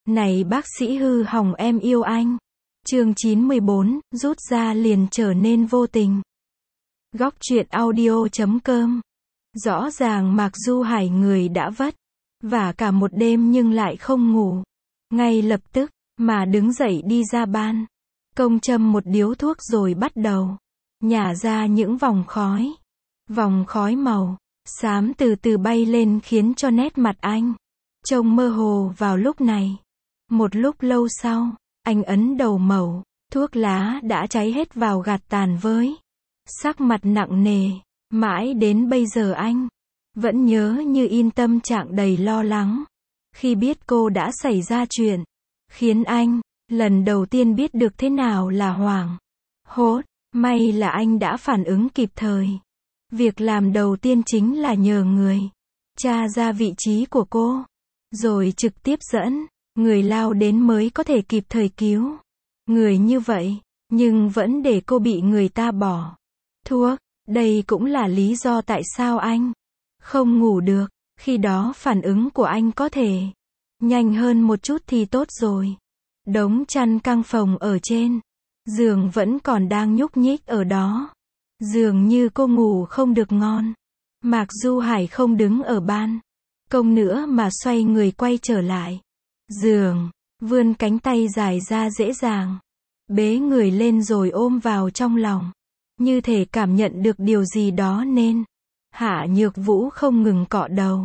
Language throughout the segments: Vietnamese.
Này bác sĩ hư hỏng em yêu anh. Chương 94, rút ra liền trở nên vô tình. Góc truyện audio.com. Rõ ràng Mạc Du Hải người đã vất vả cả một đêm nhưng lại không ngủ. Ngay lập tức, mà đứng dậy đi ra ban công châm một điếu thuốc rồi bắt đầu nhả ra những vòng khói. Vòng khói màu xám từ từ bay lên khiến cho nét mặt anh trông mơ hồ vào lúc này. Một lúc lâu sau, anh ấn đầu mẩu, thuốc lá đã cháy hết vào gạt tàn với sắc mặt nặng nề. Mãi đến bây giờ anh vẫn nhớ như in tâm trạng đầy lo lắng khi biết cô đã xảy ra chuyện, khiến anh lần đầu tiên biết được thế nào là hoảng hốt. May là anh đã phản ứng kịp thời. Việc làm đầu tiên chính là nhờ người tra ra vị trí của cô, rồi trực tiếp dẫn người lao đến mới có thể kịp thời cứu người. Như vậy, nhưng vẫn để cô bị người ta bỏ thuốc. Đây cũng là lý do tại sao anh không ngủ được. Khi đó phản ứng của anh có thể nhanh hơn một chút thì tốt rồi. Đống chăn căng phòng ở trên giường vẫn còn đang nhúc nhích ở đó. Dường như cô ngủ không được ngon. Mạc Du Hải không đứng ở ban công nữa mà xoay người quay trở lại giường, vươn cánh tay dài ra dễ dàng, bế người lên rồi ôm vào trong lòng, như thể cảm nhận được điều gì đó nên Hạ Nhược Vũ không ngừng cọ đầu,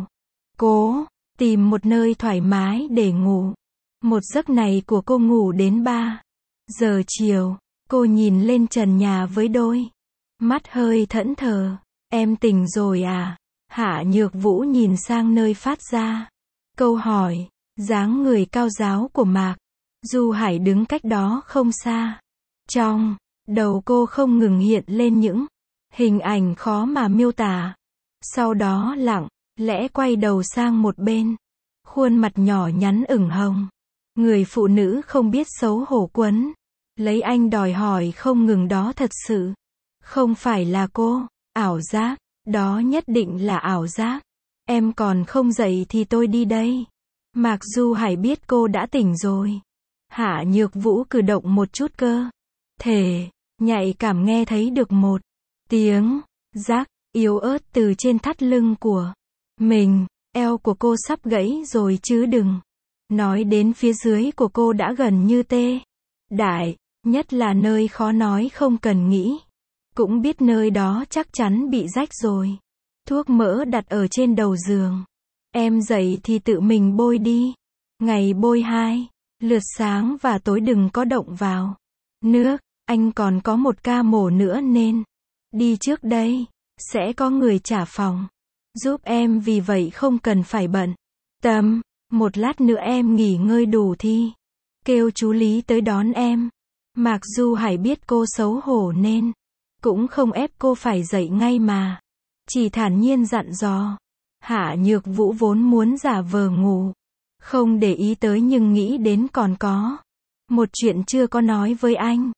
cố tìm một nơi thoải mái để ngủ. Một giấc này của cô ngủ đến 3 giờ chiều. Cô nhìn lên trần nhà với đôi mắt hơi thẫn thờ. Em tỉnh rồi à? Hạ Nhược Vũ nhìn sang nơi phát ra câu hỏi. Dáng người cao ráo của Mạc Du Hải đứng cách đó không xa. Trong đầu cô không ngừng hiện lên những hình ảnh khó mà miêu tả. Sau đó lặng lẽ quay đầu sang một bên. Khuôn mặt nhỏ nhắn ửng hồng. Người phụ nữ không biết xấu hổ quấn lấy anh đòi hỏi không ngừng. Đó thật sự không phải là cô. Ảo giác, đó nhất định là ảo giác. Em còn không dậy thì tôi đi đây. Mạc Du Hải biết cô đã tỉnh rồi. Hạ Nhược Vũ cử động một chút cơ thể, nhạy cảm nghe thấy được một tiếng rắc yếu ớt từ trên thắt lưng của mình. Eo của cô sắp gãy rồi chứ đừng nói đến phía dưới của cô đã gần như tê dại. Nhất là nơi khó nói không cần nghĩ cũng biết nơi đó chắc chắn bị rách rồi. Thuốc mỡ đặt ở trên đầu giường. Em dậy thì tự mình bôi đi. Ngày bôi 2 lượt, sáng và tối đừng có động vào nước. Anh còn có một ca mổ nữa nên đi trước đây. Sẽ có người trả phòng giúp em, vì vậy không cần phải bận tâm. Một lát nữa em nghỉ ngơi đủ thì kêu chú Lý tới đón em. Mạc Du Hải biết cô xấu hổ nên cũng không ép cô phải dậy ngay mà chỉ thản nhiên dặn dò. Hạ Nhược Vũ vốn muốn giả vờ ngủ, không để ý tới, nhưng nghĩ đến còn có một chuyện chưa có nói với anh.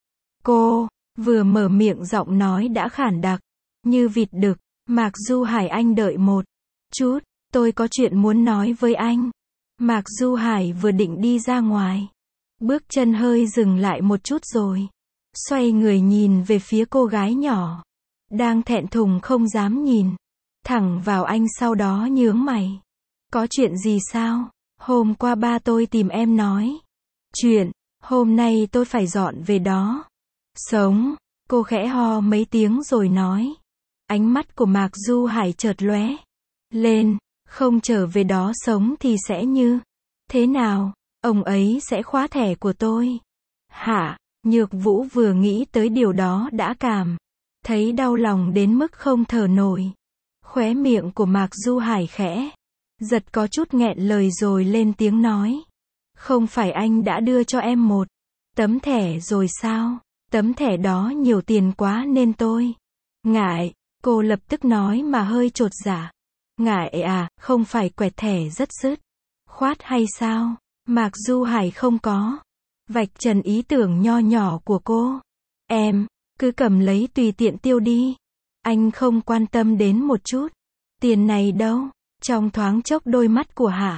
Cô vừa mở miệng giọng nói đã khản đặc như vịt đực. Mạc Du Hải, anh đợi một chút, tôi có chuyện muốn nói với anh. Mạc Du Hải vừa định đi ra ngoài, bước chân hơi dừng lại một chút rồi xoay người nhìn về phía cô gái nhỏ đang thẹn thùng không dám nhìn thẳng vào anh, sau đó nhướng mày. Có chuyện gì sao? Hôm qua ba tôi tìm em nói chuyện, hôm nay tôi phải dọn về đó sống. Cô khẽ ho mấy tiếng rồi nói. Ánh mắt của Mạc Du Hải chợt lóe lên. Không trở về đó sống thì sẽ như thế nào? Ông ấy sẽ khóa thẻ của tôi. Hạ Nhược Vũ vừa nghĩ tới điều đó đã cảm thấy đau lòng đến mức không thở nổi. Khóe miệng của Mạc Du Hải khẽ giật, có chút nghẹn lời rồi lên tiếng nói. Không phải anh đã đưa cho em một tấm thẻ rồi sao? Tấm thẻ đó nhiều tiền quá nên tôi ngại. Cô lập tức nói mà hơi chột dạ. Ngại à? Không phải quẹt thẻ rất dứt khoát hay sao? Mạc Du Hải không có vạch trần ý tưởng nho nhỏ của cô. Em cứ cầm lấy tùy tiện tiêu đi. Anh không quan tâm đến một chút tiền này đâu. Trong thoáng chốc đôi mắt của Hạ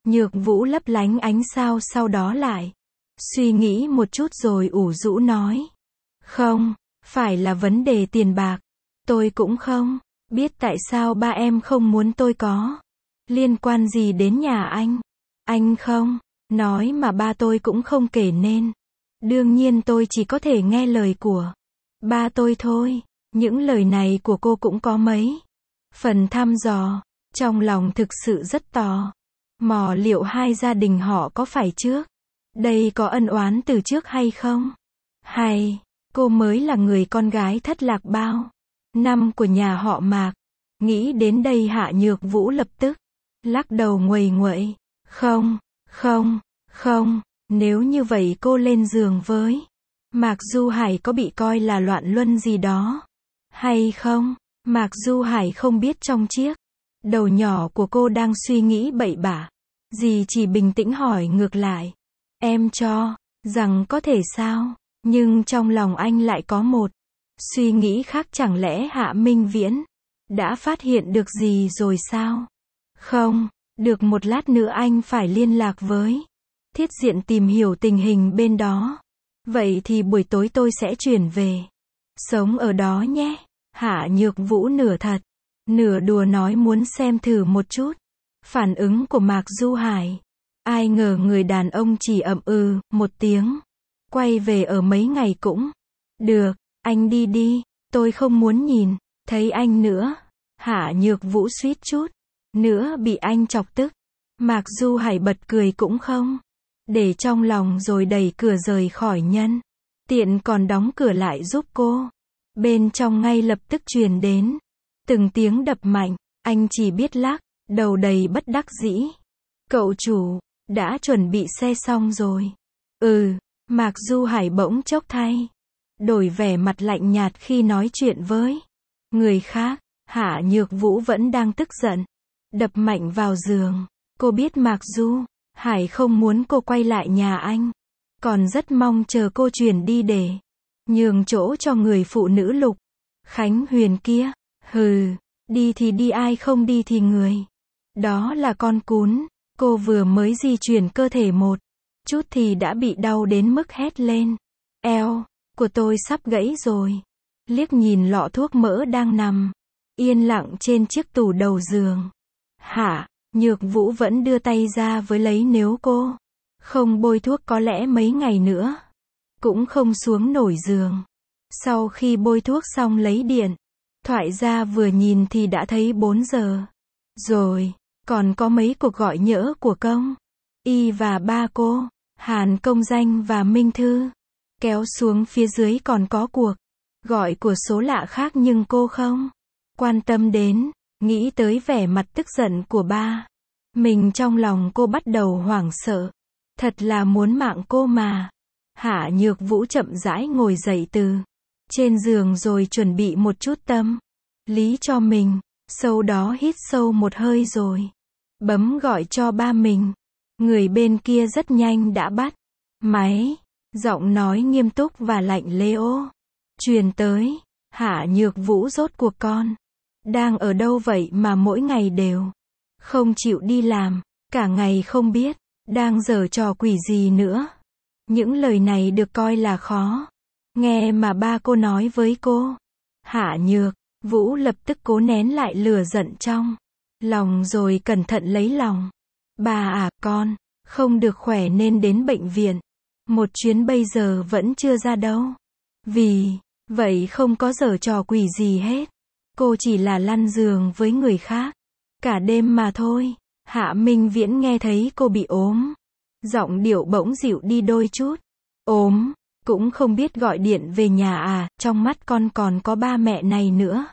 Nhược Vũ lấp lánh ánh sao sau đó lại. Suy nghĩ một chút rồi ủ rũ nói. Không, phải là vấn đề tiền bạc. Tôi cũng không biết tại sao ba em không muốn tôi có. Liên quan gì đến nhà anh? Anh không nói mà ba tôi cũng không kể nên. Đương nhiên tôi chỉ có thể nghe lời của ba tôi thôi. Những lời này của cô cũng có mấy phần thăm dò. Trong lòng thực sự rất tò mò liệu hai gia đình họ có phải trước đây có ân oán từ trước hay không? Hay cô mới là người con gái thất lạc bao năm của nhà họ Mạc? Nghĩ đến đây Hạ Nhược Vũ lập tức lắc đầu nguầy nguậy. Không, nếu như vậy cô lên giường với Mạc Du Hải có bị coi là loạn luân gì đó hay không? Mạc Du Hải không biết trong chiếc đầu nhỏ của cô đang suy nghĩ bậy bạ gì, chỉ bình tĩnh hỏi ngược lại. Em cho rằng có thể sao? Nhưng trong lòng anh lại có một suy nghĩ khác, chẳng lẽ Hạ Minh Viễn đã phát hiện được gì rồi sao? Không, được, một lát nữa anh phải liên lạc với Thiết Diện tìm hiểu tình hình bên đó. Vậy thì buổi tối tôi sẽ chuyển về sống ở đó nhé. Hạ Nhược Vũ nửa thật nửa đùa nói muốn xem thử một chút phản ứng của Mạc Du Hải. Ai ngờ người đàn ông chỉ ậm ừ một tiếng. Quay về ở mấy ngày cũng được, anh đi đi, tôi không muốn nhìn thấy anh nữa. Hạ Nhược Vũ suýt chút nữa bị anh chọc tức. Mạc Du Hải bật cười cũng không để trong lòng rồi đẩy cửa rời khỏi, nhân tiện còn đóng cửa lại giúp cô. Bên trong ngay lập tức truyền đến từng tiếng đập mạnh. Anh chỉ biết lắc đầu đầy bất đắc dĩ. Cậu chủ đã chuẩn bị xe xong rồi? Ừ. Mạc Du Hải bỗng chốc thay đổi vẻ mặt lạnh nhạt khi nói chuyện với người khác. Hạ Nhược Vũ vẫn đang tức giận, đập mạnh vào giường. Cô biết Mạc Du Hải không muốn cô quay lại nhà anh, còn rất mong chờ cô chuyển đi để nhường chỗ cho người phụ nữ Lục Khánh Huyền kia. Hừ, đi thì đi, ai không đi thì người đó là con cún. Cô vừa mới di chuyển cơ thể một chút thì đã bị đau đến mức hét lên. Eo của tôi sắp gãy rồi. Liếc nhìn lọ thuốc mỡ đang nằm yên lặng trên chiếc tủ đầu giường, Hạ Nhược Vũ vẫn đưa tay ra với lấy. Nếu cô không bôi thuốc có lẽ mấy ngày nữa cũng không xuống nổi giường. Sau khi bôi thuốc xong lấy điện thoại ra vừa nhìn thì đã thấy 4 giờ rồi. Còn có mấy cuộc gọi nhỡ của công y và ba cô, Hàn Công Danh và Minh Thư. Kéo xuống phía dưới còn có cuộc gọi của số lạ khác nhưng cô không quan tâm đến. Nghĩ tới vẻ mặt tức giận của ba mình, trong lòng cô bắt đầu hoảng sợ. Thật là muốn mạng cô mà. Hạ Nhược Vũ chậm rãi ngồi dậy từ trên giường rồi chuẩn bị một chút tâm lý cho mình. Sau đó hít sâu một hơi rồi bấm gọi cho ba mình. Người bên kia rất nhanh đã bắt máy. Giọng nói nghiêm túc và lạnh lẽo truyền tới. Hạ Nhược Vũ, rốt cuộc con đang ở đâu vậy mà mỗi ngày đều không chịu đi làm, cả ngày không biết đang giở trò quỷ gì nữa. Những lời này được coi là khó nghe mà ba cô nói với cô. Hạ Nhược Vũ lập tức cố nén lại lửa giận trong lòng rồi cẩn thận lấy lòng. Bà à, con không được khỏe nên đến bệnh viện một chuyến, bây giờ vẫn chưa ra đâu. Vì vậy không có giở trò quỷ gì hết. Cô chỉ là lăn giường với người khác cả đêm mà thôi. Hạ Minh Viễn nghe thấy cô bị ốm, giọng điệu bỗng dịu đi đôi chút. Ốm, cũng không biết gọi điện về nhà à? Trong mắt con còn có ba mẹ này nữa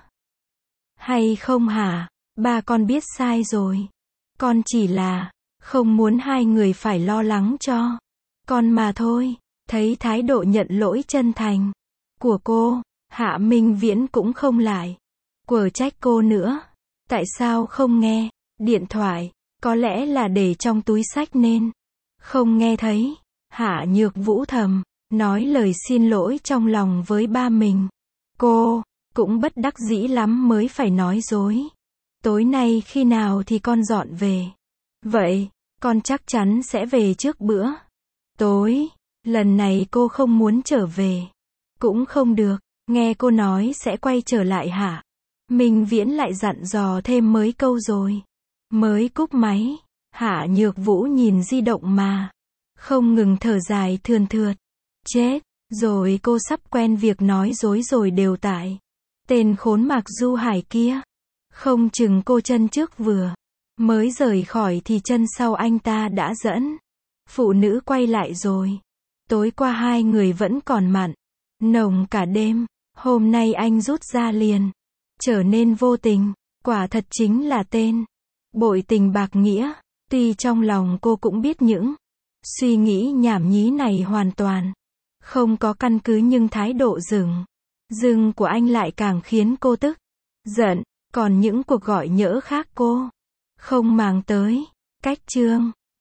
hay không hả? Ba con biết sai rồi. Con chỉ là không muốn hai người phải lo lắng cho con mà thôi. Thấy thái độ nhận lỗi chân thành của cô, Hạ Minh Viễn cũng không lại quở trách cô nữa. Tại sao không nghe điện thoại? Có lẽ là để trong túi xách nên không nghe thấy. Hạ Nhược Vũ thầm nói lời xin lỗi trong lòng với ba mình. Cô cũng bất đắc dĩ lắm mới phải nói dối. Tối nay khi nào thì con dọn về vậy? con chắc chắn sẽ về trước bữa tối. Lần này cô không muốn trở về. Cũng không được, nghe cô nói sẽ quay trở lại hả? Minh Viễn lại dặn dò thêm mấy câu rồi. Mới cúp máy, Hạ Nhược Vũ nhìn di động mà không ngừng thở dài thườn thượt. Chết, rồi cô sắp quen việc nói dối rồi đều tại tên khốn Mạc Du Hải kia. Không chừng cô chân trước vừa mới rời khỏi thì chân sau anh ta đã dẫn phụ nữ quay lại rồi. Tối qua hai người vẫn còn mặn nồng cả đêm, hôm nay anh rút ra liền trở nên vô tình, quả thật chính là tên bội tình bạc nghĩa. Tuy trong lòng cô cũng biết những suy nghĩ nhảm nhí này hoàn toàn không có căn cứ, nhưng thái độ dưng của anh lại càng khiến cô tức giận. Còn những cuộc gọi nhỡ khác cô không màng tới. Cách chương